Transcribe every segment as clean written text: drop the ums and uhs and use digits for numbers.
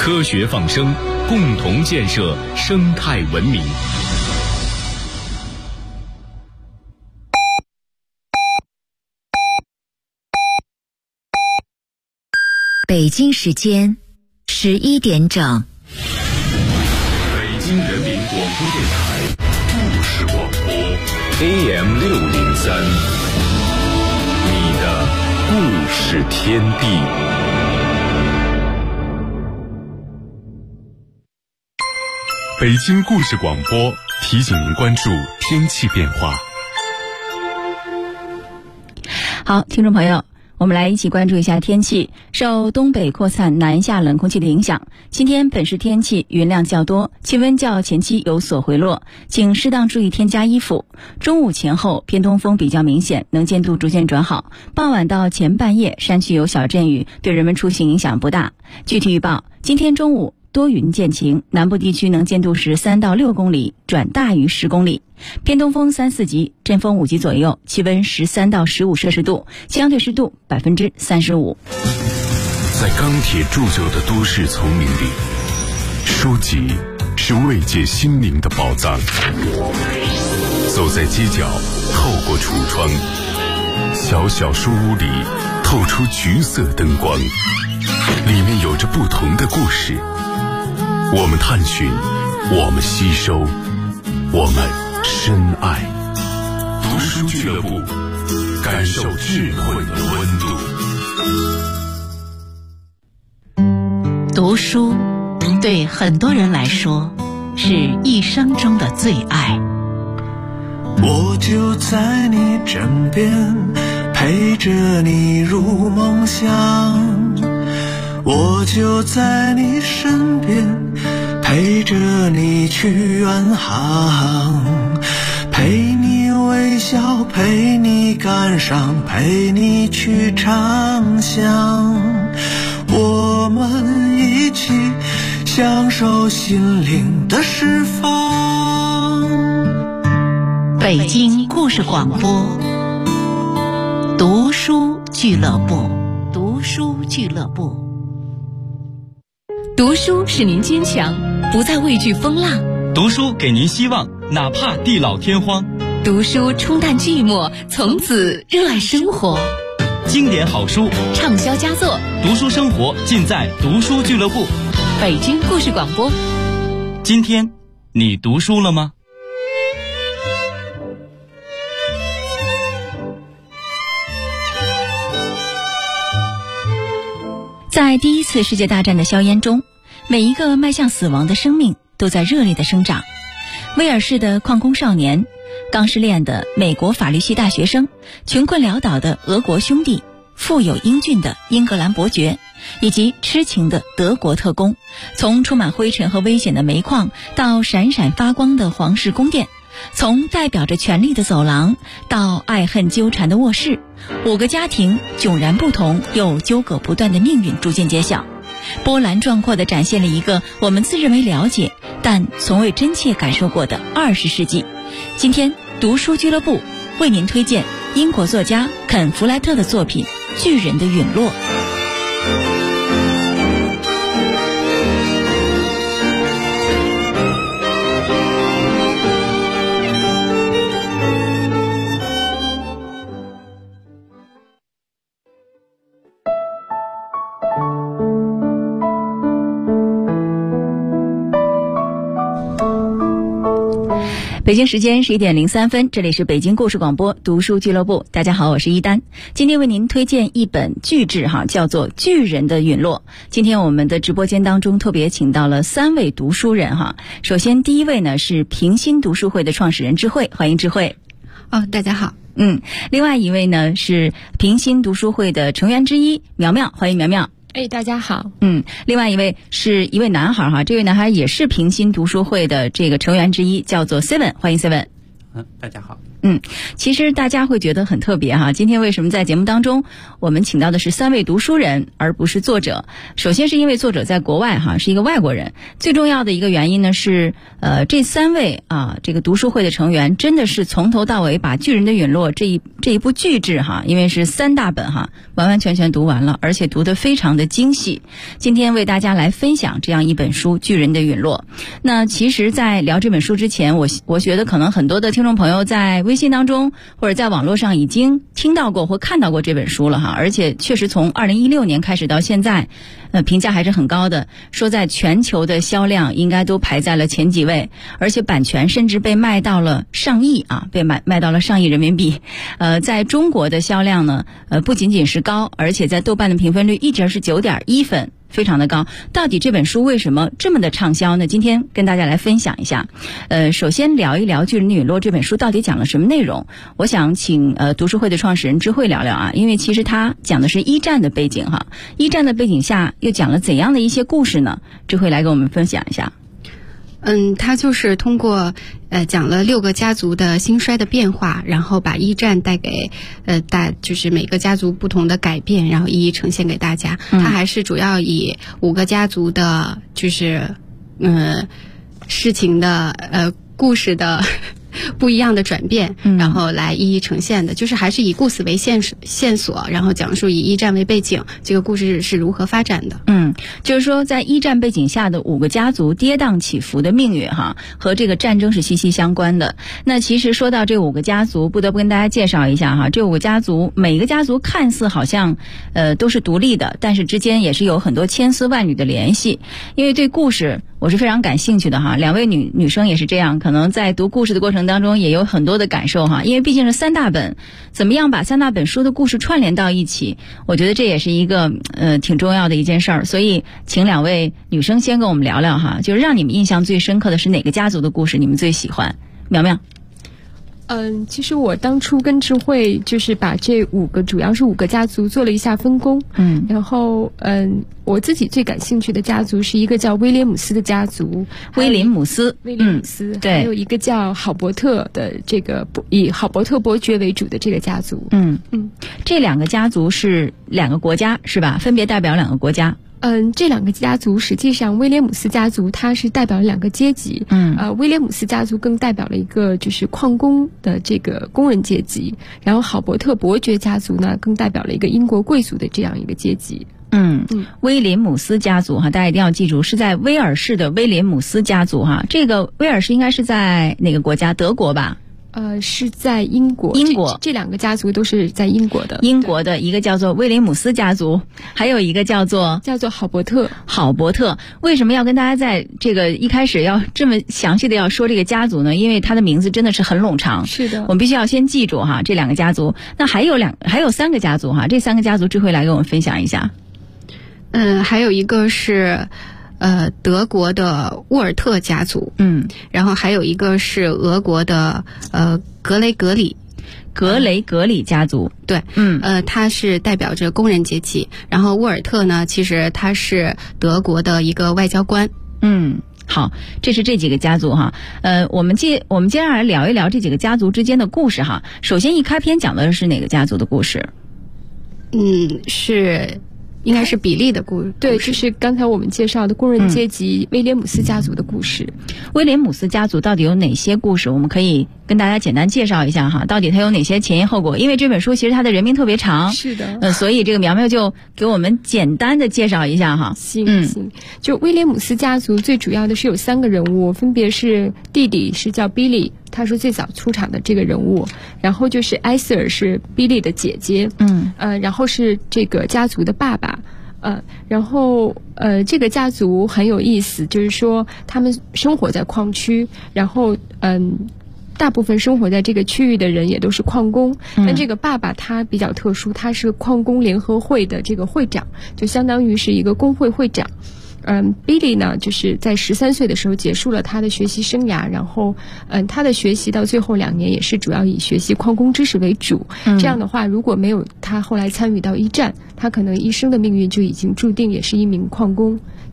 科学放声，共同建设生态文明。 北京时间11点整。 北京人民广播电台故事广播 AM603，你的故事天地。北京故事广播提醒您关注天气变化。 好，听众朋友，我们来一起关注一下天气。受东北扩散南下冷空气的影响，今天本市天气云量较多，气温较前期有所回落，请适当注意添加衣服。中午前后偏东风比较明显，能见度逐渐转好。傍晚到前半夜山区有小阵雨，对人们出行影响不大。具体预报，今天中午多云见晴，南部地区能见度是3到6公里，转大于10公里。偏东风3、4级，阵风5级左右，气温13到15摄氏度，相对湿度35%。 在钢铁铸就的都市丛林里，书籍是慰藉心灵的宝藏。走在街角，透过橱窗，小小书屋里透出橘色灯光，里面有着不同的故事。我们探寻，我们吸收，我们深爱。读书俱乐部，感受智慧的温度。 读书对很多人来说是一生中的最爱。 我就在你枕边，陪着你入梦乡。我就在你身边，陪着你去远航，陪你微笑，陪你感伤，陪你去畅想，我们一起享受心灵的释放。 北京故事广播，读书俱乐部，读书俱乐部。 读书使您坚强，不再畏惧风浪； 读书给您希望，哪怕地老天荒； 读书冲淡寂寞，从此热爱生活。 经典好书， 畅销佳作， 读书生活尽在读书俱乐部。 北京故事广播。 今天你读书了吗？ 在第一次世界大战的硝烟中，每一个迈向死亡的生命都在热烈的生长。威尔士的矿工少年，刚失恋的美国法律系大学生，穷困潦倒的俄国兄弟，富有英俊的英格兰伯爵，以及痴情的德国特工，从充满灰尘和危险的煤矿到闪闪发光的皇室宫殿，从代表着权力的走廊到爱恨纠缠的卧室，5个家庭迥然不同又纠葛不断的命运逐渐揭晓，波澜壮阔地展现了一个我们自认为了解但从未真切感受过的20世纪。今天读书俱乐部为您推荐英国作家肯·弗莱特的作品《巨人的陨落》。北京时间11点03分，这里是北京故事广播读书俱乐部。大家好，我是一丹。今天为您推荐一本巨制叫做《巨人的陨落》。今天我们的直播间当中特别请到了3位读书人首先第一位呢是平心读书会的创始人智慧，欢迎智慧。 大家好。 另外一位呢是平心读书会的成员之一苗苗，欢迎苗苗。 大家好。 另外一位是一位男孩这位男孩也是平心读书会的这个成员之一，叫做 Seven， 欢迎 Seven。 大家好。 其实大家会觉得很特别哈。今天为什么在节目当中我们请到的是3位读书人而不是作者？首先是因为作者在国外哈，是一个外国人。最重要的一个原因呢是这3位这个读书会的成员真的是从头到尾把《巨人的陨落》这一部巨制哈，因为是3大本哈，完完全全读完了，而且读得非常的精细。今天为大家来分享这样一本书《巨人的陨落》。那其实在聊这本书之前，我觉得可能很多的听众朋友在微信当中或者在网络上已经听到过或看到过这本书了哈，而且确实从2016年开始到现在，评价还是很高的，说在全球的销量应该都排在了前几位，而且版权甚至被卖到了上亿被卖到了上亿人民币。在中国的销量呢，不仅仅是高，而且在豆瓣的评分率一直是9.1分。非常的高。到底这本书为什么这么的畅销呢？今天跟大家来分享一下。首先聊一聊《巨人的陨落》这本书到底讲了什么内容。我想请读书会的创始人智慧聊聊因为其实他讲的是一战的背景哈，一战的背景下又讲了怎样的一些故事呢？智慧来给我们分享一下。 他就是通过讲了6个家族的兴衰的变化，然后把一战带给就是每个家族不同的改变，然后一一呈现给大家。他还是主要以5个家族的就是事情的故事的不一样的转变，然后来一一呈现的，就是还是以故事为线索，然后讲述以一战为背景，这个故事是如何发展的。 就是说在一战背景下的5个家族跌宕起伏的命运哈，和这个战争是息息相关的。那其实说到这5个家族，不得不跟大家介绍一下哈，这5个家族每个家族看似好像都是独立的，但是之间也是有很多千丝万缕的联系。因为对故事我是非常感兴趣的哈，2位女生也是这样，可能在读故事的过程当中也有很多的感受哈，因为毕竟是3大本，怎么样把3大本书的故事串联到一起，我觉得这也是一个挺重要的一件事儿。所以请2位女生先跟我们聊聊哈，就是让你们印象最深刻的是哪个家族的故事你们最喜欢？苗苗。 其实我当初跟智慧就是把这主要是5个家族做了一下分工。然后我自己最感兴趣的家族是一个叫威廉姆斯的家族。 威廉姆斯， 对，还有一个叫郝伯特的这个以郝伯特伯爵为主的这个家族。 这2个家族是2个国家是吧？分别代表2个国家。 这2个家族实际上，威廉姆斯家族它是代表了2个阶级。威廉姆斯家族更代表了一个就是矿工的这个工人阶级，然后郝伯特伯爵家族呢更代表了一个英国贵族的这样一个阶级。 威廉姆斯家族哈，大家一定要记住，是在威尔士的威廉姆斯家族哈。这个威尔士应该是在哪个国家？德国吧？ 是在英国。这2个家族都是在英国的。 英国的一个叫做威廉姆斯家族，还有一个叫做郝伯特。 郝伯特为什么要跟大家在这个一开始要这么详细的要说这个家族呢？因为他的名字真的是很冗长。 是的， 我们必须要先记住哈，这2个家族。那还有3个家族哈，这3个家族智慧来给我们分享一下。 还有一个是德国的沃尔特家族，然后还有一个是俄国的格雷格里家族， 对，他是代表着工人阶级，然后沃尔特呢，其实他是德国的一个外交官。 好，这是这几个家族哈。我们接下来聊一聊这几个家族之间的故事哈。首先一开篇讲的是哪个家族的故事？ 应该是比利的故事。 对，就是刚才我们介绍的工人阶级威廉姆斯家族的故事。 威廉姆斯家族到底有哪些故事？我们可以跟大家简单介绍一下哈，到底它有哪些前因后果？因为这本书其实它的人名特别长， 是的， 所以这个苗苗就给我们简单的介绍一下哈。 行，就威廉姆斯家族最主要的是有3个人物，分别是弟弟是叫 Billy， 他是最早出场的这个人物，然后就是艾瑟尔是 Billy 的姐姐，然后是这个家族的爸爸。然后这个家族很有意思，就是说他们生活在矿区，然后大部分生活在这个区域的人也都是矿工。但这个爸爸他比较特殊，他是矿工联合会的这个会长，就相当于是一个工会会长。Billy 呢，就是在13岁的时候结束了他的学习生涯，然后他的学习到最后2年也是主要以学习矿工知识为主。这样的话，如果没有他后来参与到一战，他可能一生的命运就已经注定也是一名矿工。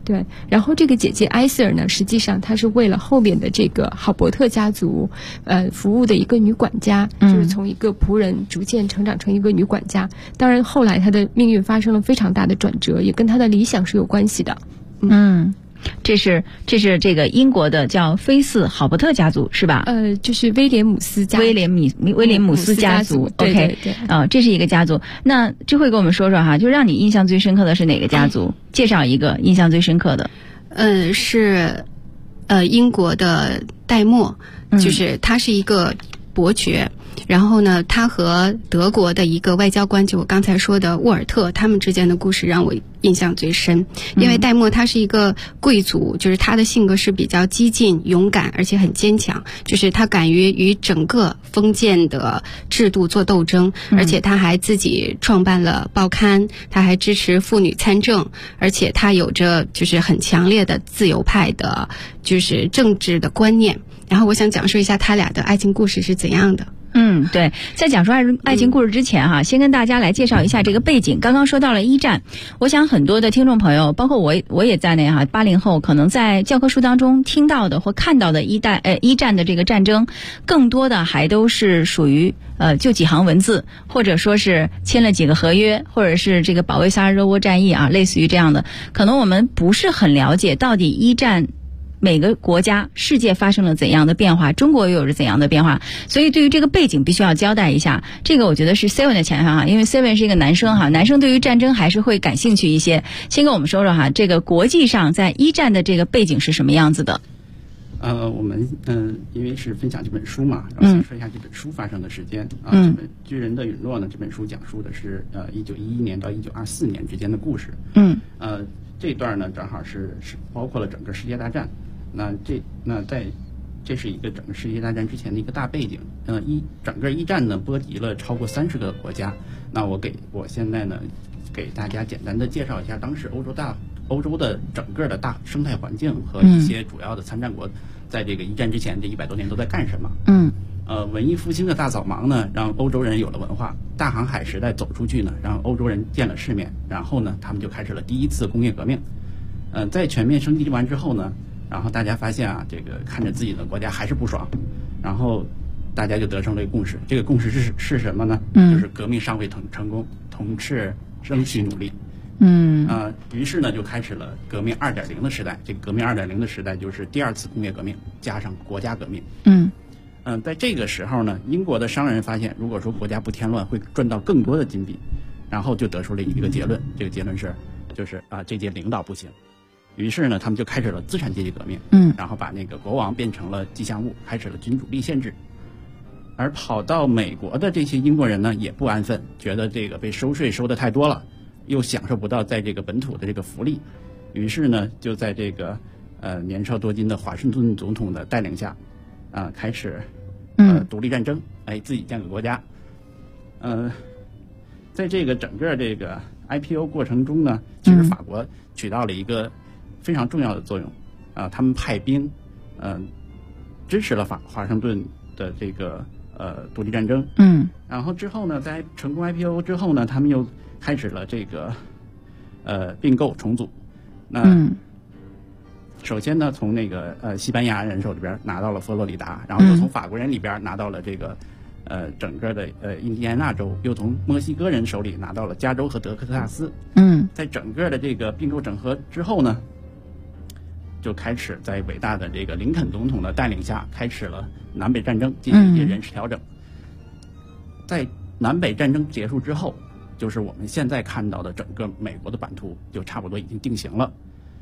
对，然后这个姐姐埃瑟尔呢，实际上她是为了后面的这个郝伯特家族，服务的一个女管家，就是从一个仆人逐渐成长成一个女管家。当然，后来她的命运发生了非常大的转折，也跟她的理想是有关系的。 这是这个英国的叫菲斯郝伯特家族是吧？ 就是威廉姆斯家族。 威廉姆斯家族。 对对。 这是一个家族。那智慧跟我们说说哈，就让你印象最深刻的是哪个家族？介绍一个印象最深刻的。 是英国的戴默，就是他是一个伯爵。然后呢，他和德国的一个外交官，就我刚才说的沃尔特，他们之间的故事让我印象最深。因为戴默他是一个贵族，就是他的性格是比较激进、勇敢，而且很坚强。就是他敢于与整个封建的制度做斗争，而且他还自己创办了报刊，他还支持妇女参政，而且他有着就是很强烈的自由派的，就是政治的观念。然后我想讲述一下他俩的爱情故事是怎样的。 对，在讲述爱情故事之前哈，先跟大家来介绍一下这个背景。刚刚说到了一战，我想很多的听众朋友，包括我也在内哈，80后可能在教科书当中听到的或看到的一战的这个战争，更多的还都是属于就几行文字，或者说是签了几个合约，或者是这个保卫萨拉热窝战役啊，类似于这样的，可能我们不是很了解到底一战每个国家世界发生了怎样的变化，中国又有着怎样的变化，所以对于这个背景必须要交代一下。这个我觉得是 Seven 的强项哈，因为 Seven 是一个男生哈，男生对于战争还是会感兴趣一些。先跟我们说说哈，这个国际上在一战的这个背景是什么样子的？ 我们因为是分享这本书嘛，然后先说一下这本书发生的时间这本《巨人的陨落》呢，这本书讲述的是1911年到1924年之间的故事。这一段呢正好是包括了整个世界大战。这是一个整个世界大战之前的一个大背景。整个一战呢波及了超过30个国家。那我现在呢给大家简单的介绍一下当时欧洲的整个的大生态环境和一些主要的参战国在这个一战之前这100多年都在干什么。文艺复兴的大扫盲呢让欧洲人有了文化，大航海时代走出去呢让欧洲人见了世面，然后呢他们就开始了第一次工业革命。在全面升级完之后呢，然后大家发现啊，这个看着自己的国家还是不爽，然后大家就得成了一个共识。这个共识是什么呢？就是革命尚未成功，同志仍需努力。于是呢就开始了革命2.0的时代。这个革命2.0的时代就是第2次工业革命加上国家革命。在这个时候呢，英国的商人发现，如果说国家不添乱，会赚到更多的金币，然后就得出了一个结论。这个结论就是这届领导不行。于是呢，他们就开始了资产阶级革命。然后把那个国王变成了吉祥物，开始了君主立宪制。而跑到美国的这些英国人呢，也不安分，觉得这个被收税收的太多了，又享受不到在这个本土的这个福利，于是呢，就在这个年少多金的华盛顿总统的带领下，开始独立战争，自己建个国家。在这个整个这个 IPO 过程中呢，其实法国起到了一个非常重要的作用。他们派兵支持了华盛顿的这个独立战争。然后之后呢，在成功 IPO 之后呢，他们又开始了这个并购重组。首先呢，从那个西班牙人手里边拿到了佛罗里达，然后又从法国人里边拿到了这个整个的印第安纳州，又从墨西哥人手里拿到了加州和德克萨斯。在整个的这个并购整合之后呢，就开始在伟大的这个林肯总统的带领下，开始了南北战争，进行一些人事调整。在南北战争结束之后，就是我们现在看到的整个美国的版图就差不多已经定型了。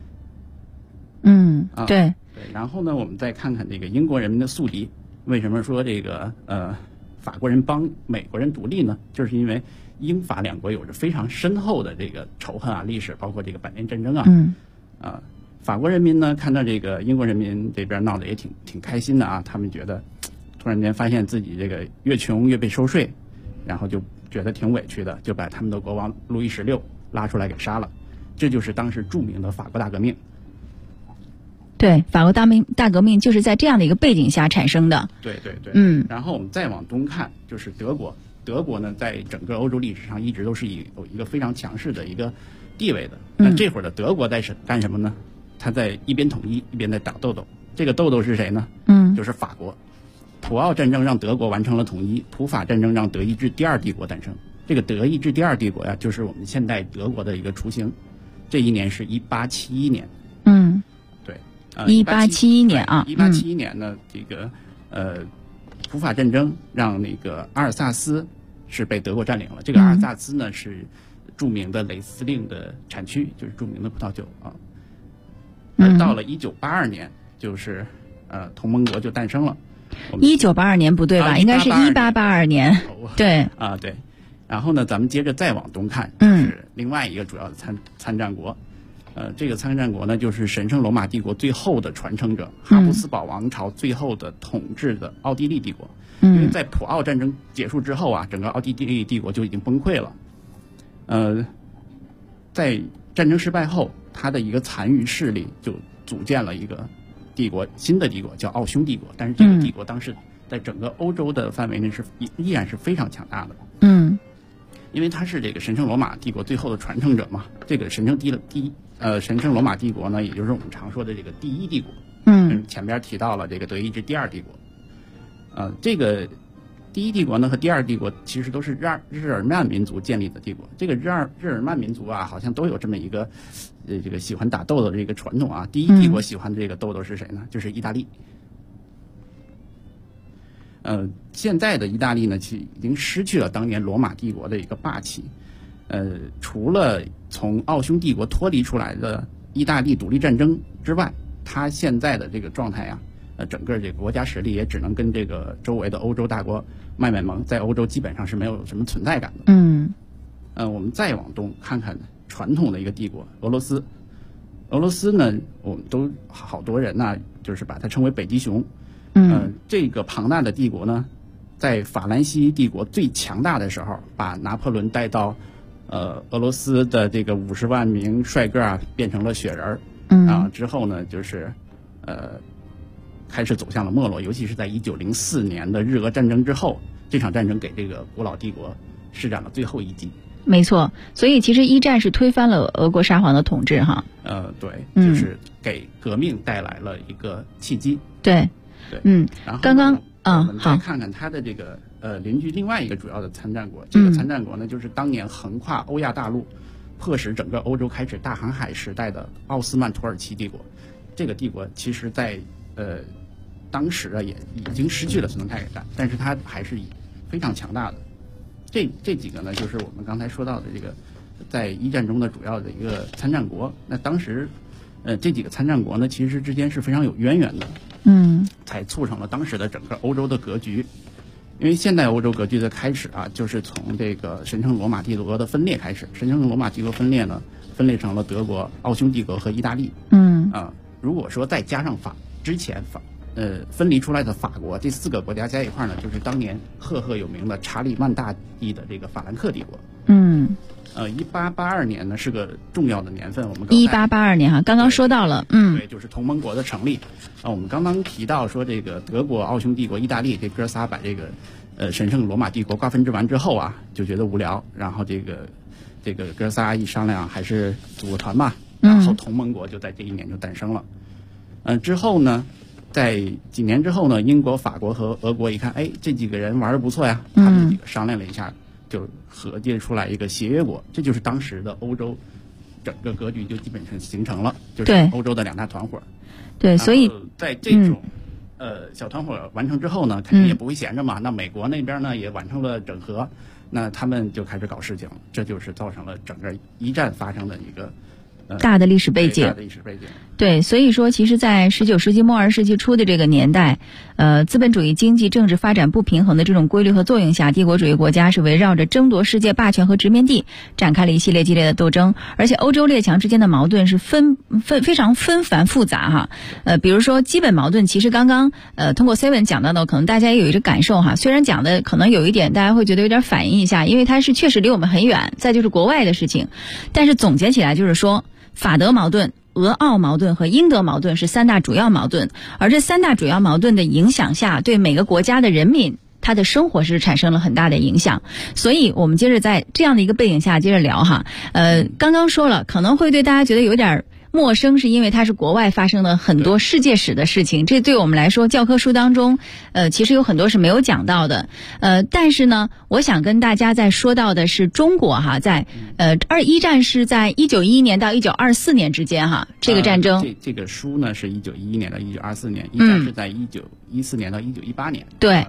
对。 然后呢，我们再看看这个英国人民的宿敌。为什么说这个法国人帮美国人独立呢？就是因为英法两国有着非常深厚的这个仇恨啊，历史，包括这个百年战争啊。法国人民呢看到这个英国人民这边闹得也挺开心的啊，他们觉得突然间发现自己这个越穷越被收税，然后就觉得挺委屈的，就把他们的国王路易16拉出来给杀了。这就是当时著名的法国大革命。 对，法国大革命就是在这样的一个背景下产生的。 对。然后我们再往东看，就是德国。德国呢，在整个欧洲历史上一直都是有一个非常强势的一个地位的。那这会儿的德国在干什么呢？ 他在一边统一一边在打豆豆。这个豆豆是谁呢？就是法国。普奥战争让德国完成了统一，普法战争让德意志第二帝国诞生。这个德意志第二帝国呀，就是我们现代德国的一个雏形。这一年是1871年。对 ，1871年啊。 1871年呢，这个普法战争让那个阿尔萨斯是被德国占领了。这个阿尔萨斯呢是著名的雷司令的产区，就是著名的葡萄酒啊。而到了1982年，就是同盟国就诞生了。 1982年不对吧？应该是1882年。对啊，对。然后呢，咱们接着再往东看，就是另外一个主要的参战国。这个参战国呢，就是神圣罗马帝国最后的传承者，哈布斯堡王朝最后的统治的奥地利帝国。因为在普奥战争结束之后啊，整个奥地利帝国就已经崩溃了。在战争失败后，他的一个残余势力就组建了一个帝国，新的帝国叫奥匈帝国。但是这个帝国当时在整个欧洲的范围内是依然是非常强大的。因为他是这个神圣罗马帝国最后的传承者嘛。这个神圣罗马帝国呢，也就是我们常说的这个第一帝国。前边提到了这个德意志第二帝国。这个第一帝国呢和第二帝国其实都是日耳曼民族建立的帝国。这个日耳曼民族啊，好像都有这么一个这个喜欢打豆豆的这个传统啊。第一帝国喜欢的这个豆豆是谁呢？就是意大利。现在的意大利呢，其实已经失去了当年罗马帝国的一个霸气。除了从奥匈帝国脱离出来的意大利独立战争之外，它现在的这个状态啊，整个这个国家实力也只能跟这个周围的欧洲大国卖萌，在欧洲基本上是没有什么存在感的。我们再往东看看传统的一个帝国俄罗斯。俄罗斯呢，我们都好多人呢，就是把它称为北极熊。这个庞大的帝国呢，在法兰西帝国最强大的时候，把拿破仑带到俄罗斯的这个50万名帅哥啊，变成了雪人之后呢，就是开始走向了没落。尤其是在1904年的日俄战争之后，这场战争给这个古老帝国施展了最后一击。没错，所以其实一战是推翻了俄国沙皇的统治哈。对，就是给革命带来了一个契机。对。然后刚刚我们再看看它的这个邻居另外一个主要的参战国。这个参战国呢，就是当年横跨欧亚大陆，迫使整个欧洲开始大航海时代的奥斯曼土耳其帝国。这个帝国其实在当时啊也已经失去了存在感，但是它还是非常强大的。这几个呢，就是我们刚才说到的这个在一战中的主要的一个参战国。那当时这几个参战国呢，其实之间是非常有渊源的。才促成了当时的整个欧洲的格局。因为现代欧洲格局的开始啊，就是从这个神圣罗马帝国的分裂开始。神圣罗马帝国分裂呢，分裂成了德国、奥匈帝国和意大利。如果说再加上之前分离出来的法国，这4个国家加一块呢，就是当年赫赫有名的查理曼大帝的这个法兰克帝国。1882年呢是个重要的年份。我们1882年哈，刚刚说到了，对，就是同盟国的成立。我们刚刚提到说这个德国、奥匈帝国、意大利这哥仨把这个神圣罗马帝国瓜分完之后啊，就觉得无聊，然后这个哥仨一商量，还是组个团吧。然后同盟国就在这一年就诞生了。之后呢，在几年之后呢，英国、法国和俄国一看，这几个人玩的不错呀，他们几个商量了一下，就合计出来一个协约国。这就是当时的欧洲整个格局就基本上形成了，就是欧洲的2大团伙。对，所以在这种小团伙完成之后呢，肯定也不会闲着嘛。那美国那边呢也完成了整合，那他们就开始搞事情了。这就是造成了整个一战发生的一个大的历史背景。对，所以说其实在19世纪末20世纪初的这个年代，资本主义经济政治发展不平衡的这种规律和作用下，帝国主义国家是围绕着争夺世界霸权和殖民地展开了一系列激烈的斗争。而且欧洲列强之间的矛盾是非常纷繁复杂哈。比如说基本矛盾，其实刚刚通过 Seven 讲到的，可能大家也有一个感受哈。虽然讲的可能有一点大家会觉得有点反应一下，因为它是确实离我们很远，再就是国外的事情。但是总结起来就是说，法德矛盾、俄奥矛盾和英德矛盾是3大主要矛盾，而这3大主要矛盾的影响下，对每个国家的人民他的生活是产生了很大的影响。所以我们接着在这样的一个背景下接着聊哈。刚刚说了，可能会对大家觉得有点陌生，是因为它是国外发生的很多世界史的事情，这对我们来说教科书当中其实有很多是没有讲到的。但是呢，我想跟大家再说到的是中国哈，在一战是在1911年到1924年之间哈，这个战争。 这个书呢是1911年到1924年，一战是在1914年到1918年。 对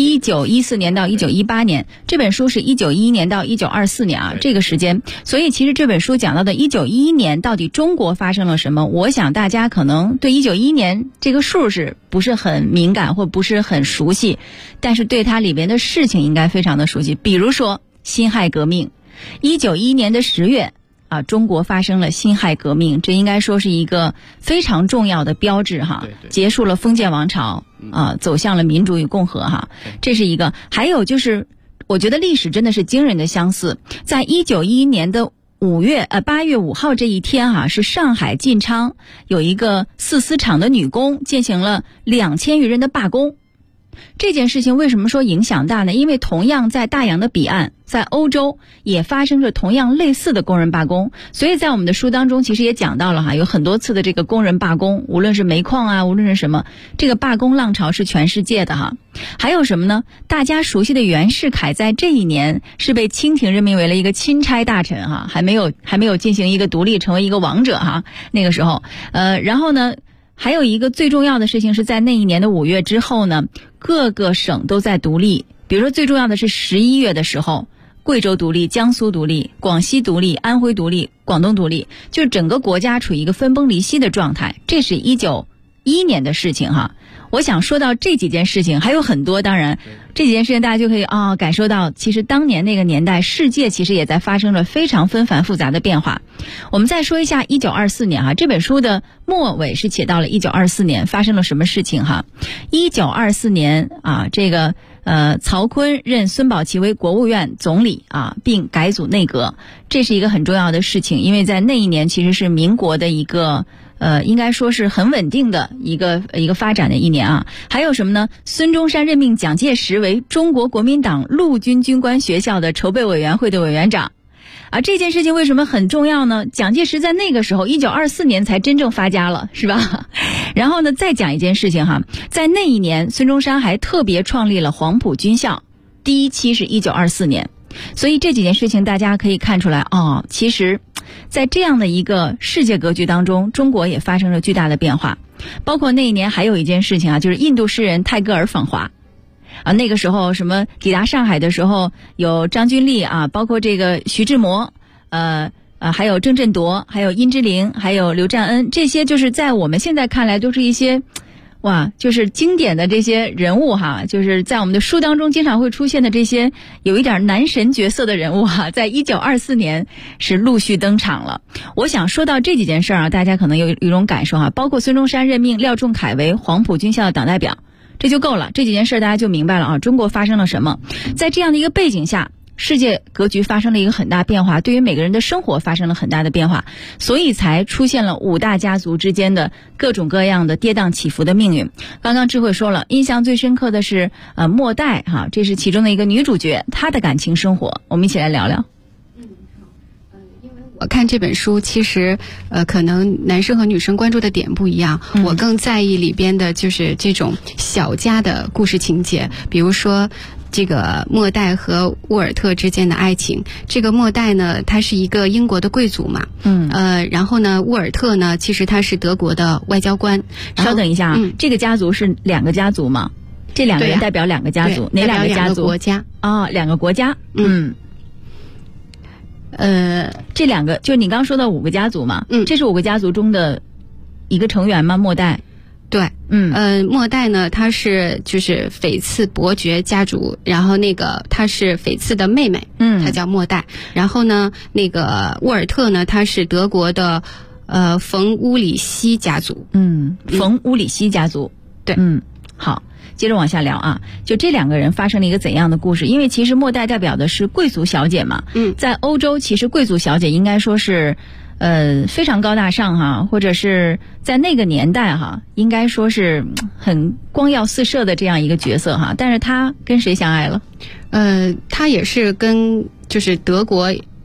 ，1914年到1918年，这本书是1911年到1924年啊，这个时间。所以其实这本书讲到的1911年到底中国发生了什么，我想大家可能对1911年这个数是不是很敏感或不是很熟悉，但是对它里边的事情应该非常的熟悉。比如说辛亥革命，1911年的10月啊，中国发生了辛亥革命，这应该说是一个非常重要的标志哈，结束了封建王朝啊，走向了民主与共和哈，这是一个。还有就是我觉得历史真的是惊人的相似，在1911年的8月5号这一天哈，是上海晋昌有一个四丝厂的女工进行了2000余人的罢工。这件事情为什么说影响大呢？因为同样在大洋的彼岸，在欧洲也发生着同样类似的工人罢工，所以在我们的书当中其实也讲到了哈，有很多次的这个工人罢工，无论是煤矿啊，无论是什么，这个罢工浪潮是全世界的哈。还有什么呢？大家熟悉的袁世凯在这一年是被清廷任命为了一个钦差大臣哈，还没有进行一个独立，成为一个王者哈，那个时候然后呢还有一个最重要的事情是在那一年的5月之后呢，各个省都在独立。比如说最重要的是11月的时候，贵州独立，江苏独立，广西独立，安徽独立，广东独立，就是整个国家处于一个分崩离析的状态。这是1911年的事情哈。我想说到这几件事情还有很多，当然这几件事情大家就可以感受到，其实当年那个年代世界其实也在发生着非常纷繁复杂的变化。我们再说一下1924年哈，这本书的末尾是写到了1924年发生了什么事情哈。1924年啊，这个曹锟任孙宝琦为国务院总理啊，并改组内阁，这是一个很重要的事情，因为在那一年其实是民国的一个应该说是很稳定的一个发展的一年啊。还有什么呢？孙中山任命蒋介石为中国国民党陆军军官学校的筹备委员会的委员长啊。这件事情为什么很重要呢？蒋介石在那个时候1924年才真正发家了，是吧？然后呢，再讲一件事情哈，在那一年孙中山还特别创立了黄埔军校，第一期是1924年。所以这几件事情大家可以看出来其实在这样的一个世界格局当中，中国也发生了巨大的变化。包括那一年还有一件事情啊，就是印度诗人泰戈尔访华啊。那个时候什么抵达上海的时候，有张君丽啊，包括这个徐志摩还有郑振铎，还有殷之苓，还有刘占恩，这些就是在我们现在看来都是一些就是经典的这些人物哈，就是在我们的书当中经常会出现的这些有一点男神角色的人物哈，在1924年是陆续登场了。我想说到这几件事啊，大家可能有一种感受哈，包括孙中山任命廖仲恺为黄埔军校的党代表，这就够了，这几件事大家就明白了啊，中国发生了什么。在这样的一个背景下，世界格局发生了一个很大变化，对于每个人的生活发生了很大的变化，所以才出现了5大家族之间的各种各样的跌宕起伏的命运。刚刚智慧说了，印象最深刻的是末代哈，这是其中的一个女主角，她的感情生活，我们一起来聊聊。 我看这本书，其实可能男生和女生关注的点不一样，我更在意里边的就是这种小家的故事情节，比如说这个末代和沃尔特之间的爱情。这个末代呢，他是一个英国的贵族嘛，然后呢，沃尔特呢，其实他是德国的外交官。 稍等一下这个家族是2个家族吗？这2个人代表2个家族，哪2个家族？ 2个国家 2个国家。这2个就是你刚说的5个家族嘛？这是5个家族中的一个成员吗？末代？ 对，末代呢，他是就是斐茨伯爵家族，然后那个他是斐茨的妹妹，他叫末代。然后呢，那个沃尔特呢，他是德国的冯乌里希家族， 冯乌里希家族， 对， 好。接着往下聊啊，就这2个人发生了一个怎样的故事？因为其实末代代表的是贵族小姐嘛，在欧洲其实贵族小姐应该说是非常高大上哈，或者是在那个年代哈，应该说是很光耀四射的这样一个角色哈。但是她跟谁相爱了？ 她也是跟就是德国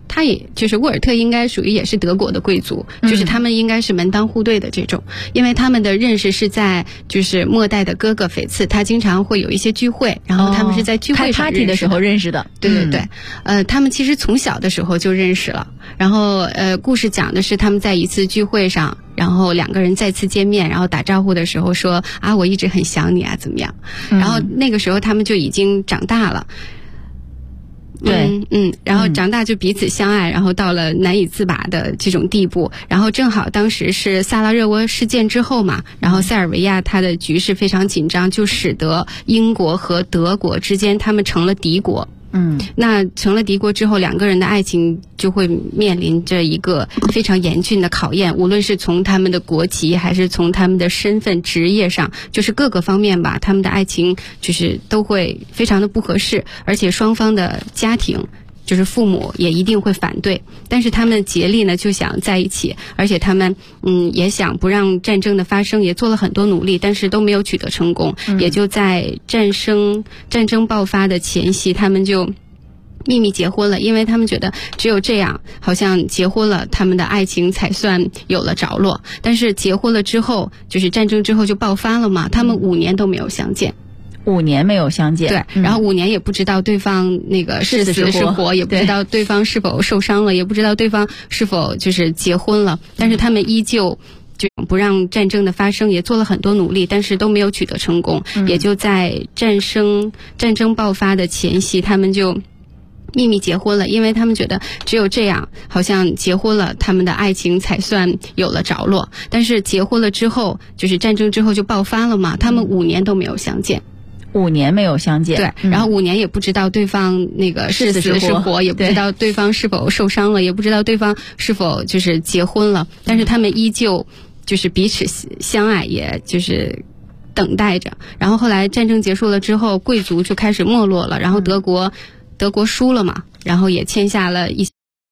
他也就是沃尔特应该属于也是德国的贵族，就是他们应该是门当户对的这种，因为他们的认识是在就是末代的哥哥斐茨，他经常会有一些聚会，然后他们是在聚会上开 party 的时候认识的。 对对对，他们其实从小的时候就认识了，然后故事讲的是他们在一次聚会上，然后两个人再次见面，然后打招呼的时候说啊，我一直很想你啊，怎么样？然后那个时候他们就已经长大了。 对， 然后长大就彼此相爱，然后到了难以自拔的这种地步。然后正好当时是萨拉热窝事件之后嘛，然后塞尔维亚它的局势非常紧张，就使得英国和德国之间他们成了敌国。那成了敌国之后，两个人的爱情就会面临着一个非常严峻的考验，无论是从他们的国籍还是从他们的身份职业上，就是各个方面吧，他们的爱情就是都会非常的不合适，而且双方的家庭就是父母也一定会反对，但是他们竭力呢就想在一起，而且他们也想不让战争的发生，也做了很多努力，但是都没有取得成功。也就在战争爆发的前夕，他们就秘密结婚了，因为他们觉得只有这样，好像结婚了，他们的爱情才算有了着落。但是结婚了之后，就是战争之后就爆发了嘛，他们5年都没有相见。 5年没有相见， 对，然后5年也不知道对方那个是死是活，也不知道对方是否受伤了，也不知道对方是否就是结婚了，但是他们依旧就不让战争的发生，也做了很多努力，但是都没有取得成功。也就在战争爆发的前夕，他们就秘密结婚了，因为他们觉得只有这样，好像结婚了，他们的爱情才算有了着落。但是结婚了之后，就是战争之后就爆发了嘛，他们5年都没有相见。 5年没有相见， 对，然后5年也不知道对方那个是死是活，也不知道对方是否受伤了，也不知道对方是否就是结婚了，但是他们依旧就是彼此相爱，也就是等待着。然后后来战争结束了之后，贵族就开始没落了，然后德国输了嘛，然后也签下了一些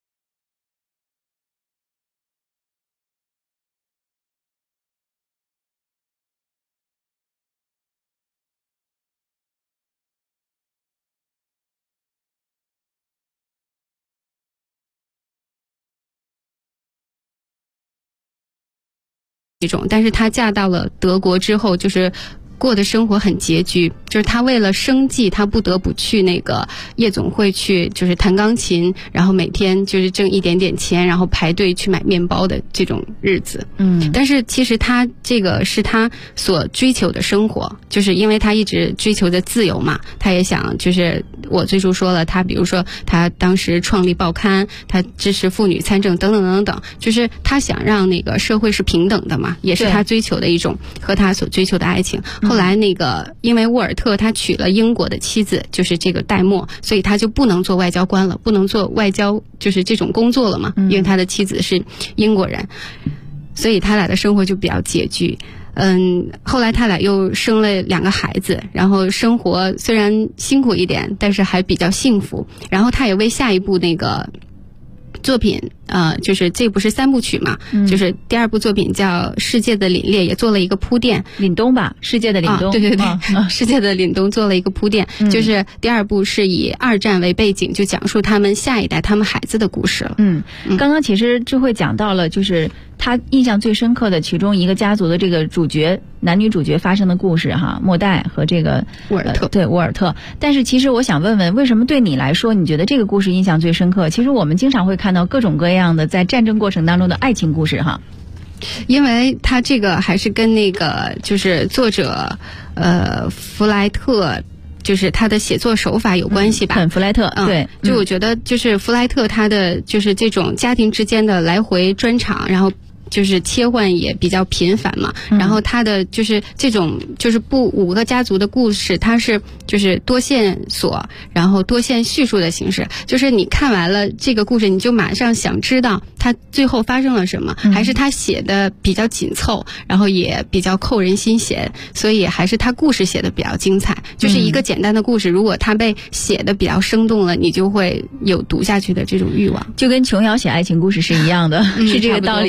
这种，但是她嫁到了德国之后，就是过的生活很拮据，就是她为了生计，她不得不去那个夜总会去，就是弹钢琴，然后每天就是挣一点点钱，然后排队去买面包的这种日子。但是其实她这个是她所追求的生活，就是因为她一直追求着自由嘛，她也想就是我最初说了，她比如说她当时创立报刊，她支持妇女参政等等等等，就是她想让那个社会是平等的嘛，也是她追求的一种和她所追求的爱情。后来那个因为沃尔特他娶了英国的妻子，就是这个戴默，所以他就不能做外交官了，不能做外交就是这种工作了嘛，因为他的妻子是英国人，所以他俩的生活就比较拮据。后来他俩又生了2个孩子，然后生活虽然辛苦一点，但是还比较幸福。然后他也为下一部那个作品就是这不是3部曲嘛，就是第2部作品叫《世界的凛冽》，也做了一个铺垫。 凛冬吧，世界的凛冬。 对对对，世界的凛冬做了一个铺垫，就是第2部是以2战为背景，就讲述他们下一代他们孩子的故事了。 刚刚其实智慧讲到了，就是他印象最深刻的其中一个家族的这个男女主角发生的故事哈，末代和这个沃尔特。 对，沃尔特。但是其实我想问问，为什么对你来说，你觉得这个故事印象最深刻？其实我们经常会看到各种各样的在战争过程当中的爱情故事哈。 因为他这个还是跟那个就是作者弗莱特，就是他的写作手法有关系吧。 弗莱特，对， 就我觉得就是弗莱特他的就是这种家庭之间的来回专场，然后就是切换也比较频繁嘛，然后他的就是这种就是5个家族的故事，它是就是多线索，然后多线叙述的形式，就是你看完了这个故事，你就马上想知道他最后发生了什么，还是他写的比较紧凑，然后也比较扣人心弦，所以还是他故事写的比较精彩。就是一个简单的故事，如果他被写的比较生动了，你就会有读下去的这种欲望， 就跟琼瑶写爱情故事是一样的，是这个道理吗？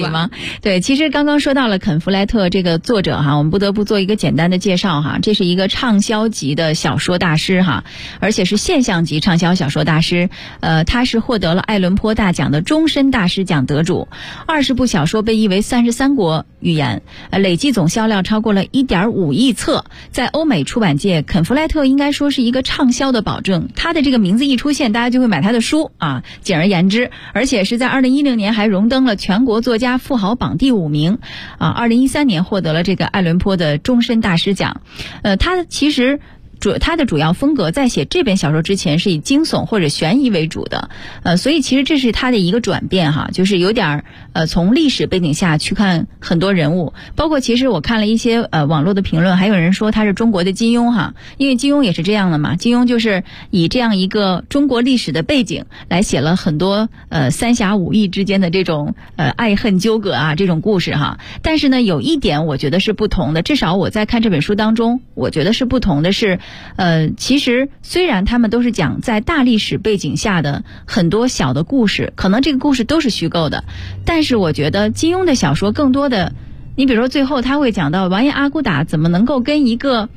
对，其实刚刚说到了肯弗莱特这个作者哈，我们不得不做一个简单的介绍哈。这是一个畅销级的小说大师哈，而且是现象级畅销小说大师。他是获得了爱伦坡大奖的终身大师奖得主，20部小说被译为33国语言，累计总销量超过了1.5亿册。在欧美出版界，肯弗莱特应该说是一个畅销的保证。他的这个名字一出现，大家就会买他的书啊，简而言之，而且是在2010年还荣登了全国作家富豪榜第5名啊，2013年获得了这个爱伦坡的终身大师奖。他其实他的主要风格在写这本小说之前是以惊悚或者悬疑为主的，所以其实这是他的一个转变哈，就是有点从历史背景下去看很多人物，包括其实我看了一些网络的评论，还有人说他是中国的金庸哈，因为金庸也是这样的嘛，金庸就是以这样一个中国历史的背景来写了很多三侠五义之间的这种爱恨纠葛啊这种故事哈。但是呢，有一点我觉得是不同的，至少我在看这本书当中，我觉得是不同的是。其实虽然他们都是讲在大历史背景下的很多小的故事，可能这个故事都是虚构的，但是我觉得金庸的小说更多的，你比如说最后他会讲到完颜阿骨打怎么能够跟一个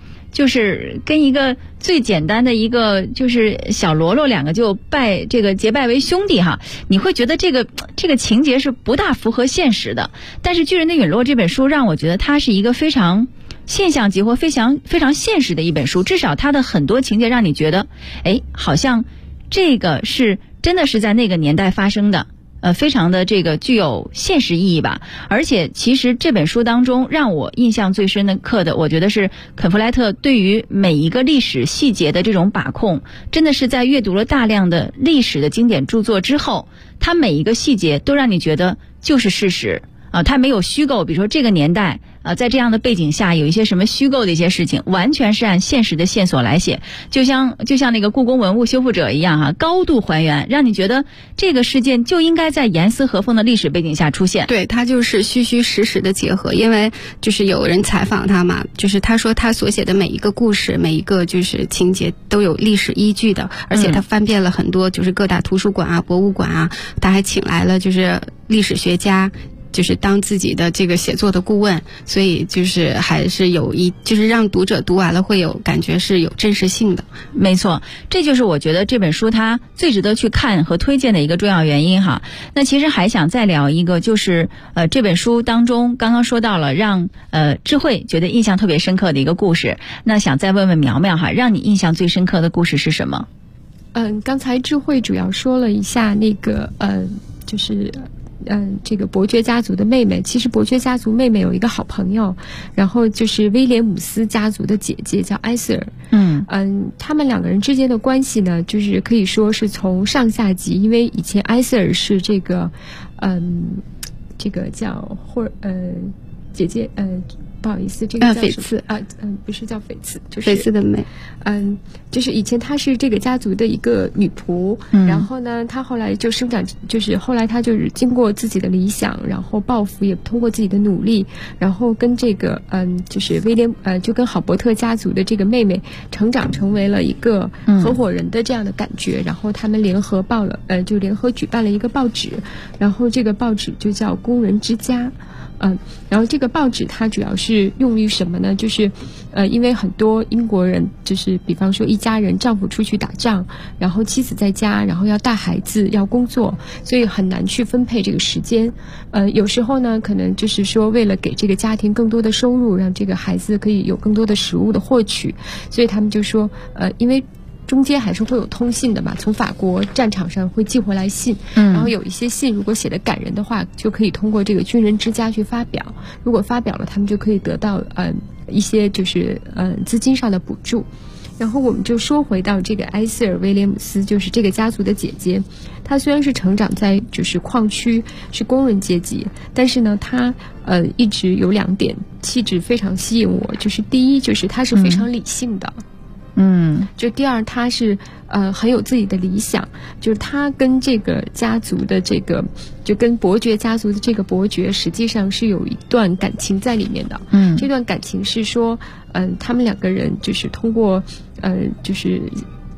最简单的一个就是小喽啰两个就结拜为兄弟哈，你会觉得这个情节是不大符合现实的。但是《巨人的陨落》这本书让我觉得它是一个非常现象级或非常现实的一本书，至少它的很多情节让你觉得，好像这个是真的是在那个年代发生的，非常的这个具有现实意义吧。而且其实这本书当中让我印象最深刻的，我觉得是肯弗莱特对于每一个历史细节的这种把控，真的是在阅读了大量的历史的经典著作之后，他每一个细节都让你觉得就是事实。他没有虚构，比如说这个年代在这样的背景下有一些什么虚构的一些事情，完全是按现实的线索来写，就像那个故宫文物修复者一样哈，高度还原，让你觉得这个事件就应该在严丝合缝的历史背景下出现。 对，他就是虚虚实实的结合，因为就是有人采访他嘛，就是他说他所写的每一个故事，每一个就是情节都有历史依据的，而且他翻遍了很多就是各大图书馆啊、博物馆啊，他还请来了就是历史学家。就是当自己的这个写作的顾问，所以就是还是就是让读者读完了会有感觉是有真实性的。 没错，这就是我觉得这本书它最值得去看和推荐的一个重要原因哈。那其实还想再聊一个，就是这本书当中刚刚说到了让智慧觉得印象特别深刻的一个故事，那想再问问苗苗哈，让你印象最深刻的故事是什么？ 刚才智慧主要说了一下那个就是这个伯爵家族的妹妹，其实伯爵家族妹妹有一个好朋友，然后就是威廉姆斯家族的姐姐叫埃瑟尔。他们两个人之间的关系呢，就是可以说是从上下级，因为以前埃瑟尔是这个这个叫姐姐不好意思，这个叫翡翠不是叫翡翠，就是翡翠的妹。 就是以前她是这个家族的一个女仆，然后呢，她后来就就是后来她就是经过自己的理想，然后抱负，也通过自己的努力，然后跟这个就是就跟郝伯特家族的这个妹妹成长成为了一个合伙人的这样的感觉，然后他们联合举办了一个报纸，然后这个报纸就叫《工人之家》。然后这个报纸它主要是用于什么呢？就是因为很多英国人就是比方说一家人丈夫出去打仗，然后妻子在家，然后要带孩子要工作，所以很难去分配这个时间。有时候呢可能就是说为了给这个家庭更多的收入，让这个孩子可以有更多的食物的获取，所以他们就说因为中间还是会有通信的嘛，从法国战场上会寄回来信，然后有一些信如果写的感人的话，就可以通过这个军人之家去发表，如果发表了，他们就可以得到一些就是资金上的补助。然后我们就说回到这个埃瑟尔·威廉姆斯，就是这个家族的姐姐，她虽然是成长在就是矿区，是工人阶级，但是呢，她一直有2点气质非常吸引我，就是第一就是她是非常理性的。就第二，他是很有自己的理想，就是他跟这个家族的这个，就跟伯爵家族的这个伯爵，实际上是有一段感情在里面的。这段感情是说，他们2个人就是通过就是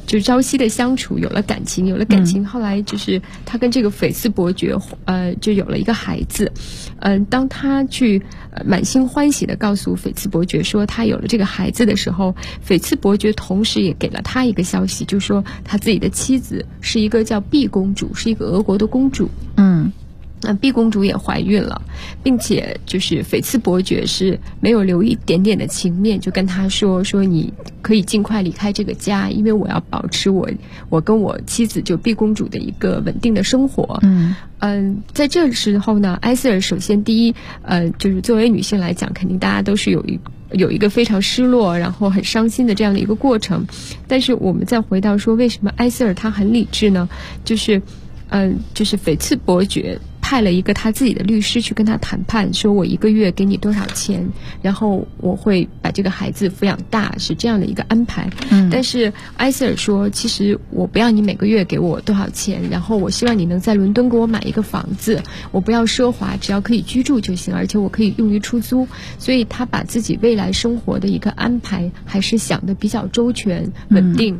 就朝夕的相处，有了感情，后来就是他跟这个斐茨伯爵就有了一个孩子。当他去满心欢喜的告诉斐茨伯爵说他有了这个孩子的时候，斐茨伯爵同时也给了他一个消息，就说他自己的妻子是一个叫毕公主，是一个俄国的公主。毕公主也怀孕了，并且就是斐茨伯爵是没有留一点点的情面，就跟他说你可以尽快离开这个家，因为我要保持我跟我妻子就毕公主的一个稳定的生活。在这时候呢，埃瑟尔首先第一就是作为女性来讲，肯定大家都是有一个非常失落然后很伤心的这样的一个过程。但是我们再回到说为什么埃瑟尔她很理智呢，就是斐茨伯爵派了一个他自己的律师去跟他谈判，说我1个月给你多少钱，然后我会把这个孩子抚养大，是这样的一个安排。但是埃瑟尔说，其实我不要你每个月给我多少钱，然后我希望你能在伦敦给我买一个房子，我不要奢华，只要可以居住就行，而且我可以用于出租。所以他把自己未来生活的一个安排还是想得比较周全稳定。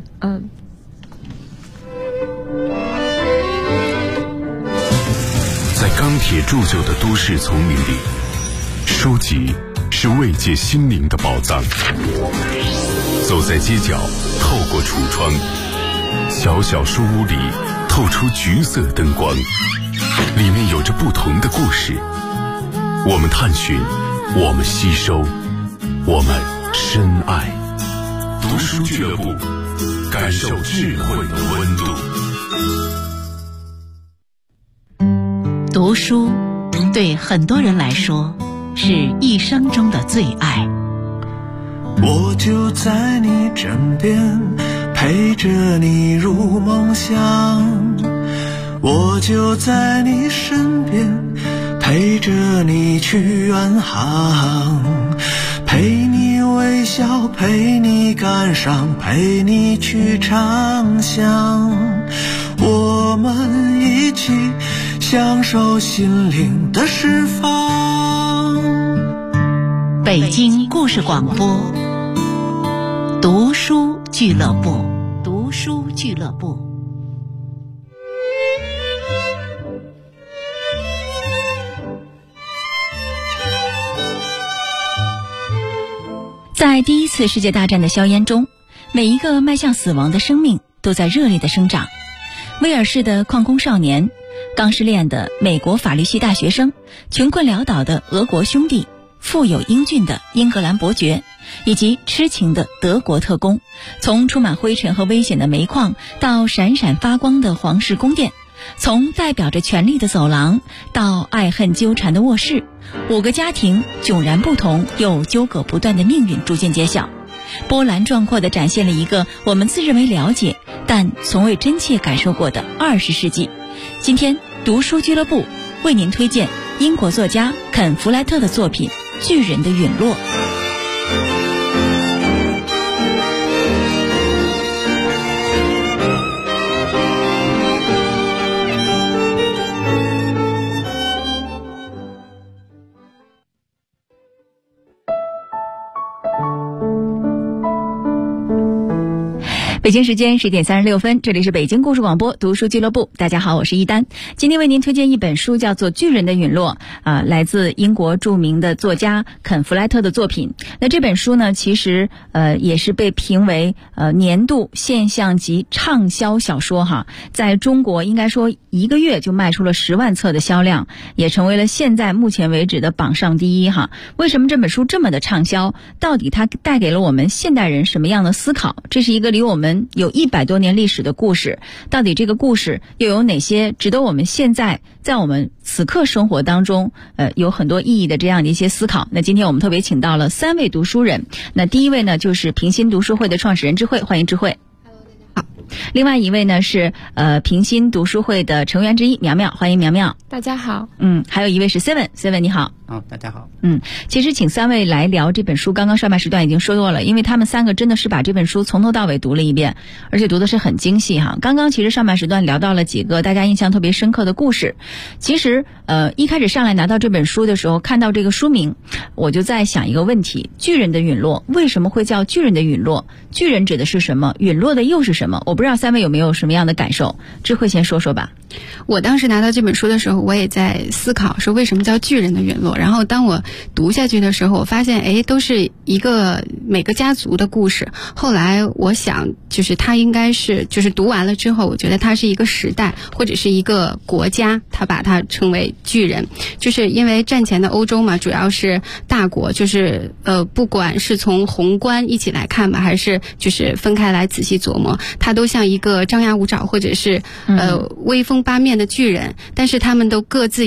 在钢铁铸就的都市丛林里，书籍是慰藉心灵的宝藏。走在街角，透过橱窗，小小书屋里透出橘色灯光，里面有着不同的故事。我们探寻，我们吸收，我们深爱。读书俱乐部，感受智慧的温度。 读书对很多人来说是一生中的最爱。 我就在你枕边，陪着你入梦乡。我就在你身边，陪着你去远航。陪你微笑，陪你感伤，陪你去畅想。我们一起享受心灵的释放。 北京故事广播，读书俱乐部，读书俱乐部。 在第一次世界大战的硝烟中，每一个迈向死亡的生命都在热烈的生长。威尔士的矿工少年，刚失恋的美国法律系大学生，穷困潦倒的俄国兄弟，富有英俊的英格兰伯爵，以及痴情的德国特工，从充满灰尘和危险的煤矿到闪闪发光的皇室宫殿，从代表着权力的走廊到爱恨纠缠的卧室，5个家庭迥然不同又纠葛不断的命运逐渐揭晓，波澜壮阔地展现了一个我们自认为了解但从未真切感受过的20世纪。今天读书俱乐部为您推荐英国作家肯·弗莱特的作品《巨人的陨落》。北京时间10点36分，这里是北京故事广播读书俱乐部。大家好，我是一丹。今天为您推荐一本书，叫做《巨人的陨落》，来自英国著名的作家肯·弗莱特的作品。那这本书呢，其实也是被评为年度现象级畅销小说哈，在中国应该说1个月就卖出了10万册的销量，也成为了现在目前为止的榜上第一哈。为什么这本书这么的畅销？到底它带给了我们现代人什么样的思考？这是一个离我们有100多年历史的故事，到底这个故事又有哪些值得我们现在在我们此刻生活当中有很多意义的这样的一些思考？那今天我们特别请到了3位读书人。那第一位呢，就是平心读书会的创始人智慧，欢迎智慧。好，另外一位呢是平心读书会的成员之一苗苗，欢迎苗苗。 大家好。 还有一位是 Seven， 你好。 大家好。 其实请3位来聊这本书，刚刚上半时段已经说过了，因为他们3个真的是把这本书从头到尾读了一遍，而且读的是很精细哈。刚刚其实上半时段聊到了几个大家印象特别深刻的故事。其实一开始上来拿到这本书的时候，看到这个书名，我就在想一个问题：巨人的陨落为什么会叫巨人的陨落？巨人指的是什么？陨落的又是什么？我不知道3位有没有什么样的感受？智慧先说说吧。 我当时拿到这本书的时候，我也在思考说为什么叫巨人的陨落。然后当我读下去的时候，我发现都是每个家族的故事。后来我想，就是它应该是就是读完了之后，我觉得它是一个时代或者是一个国家，它把它称为巨人，就是因为战前的欧洲嘛，主要是大国，就是不管是从宏观一起来看吧，还是就是分开来仔细琢磨，它都像一个张牙舞爪或者是威风八面的巨人，但是他们都各自有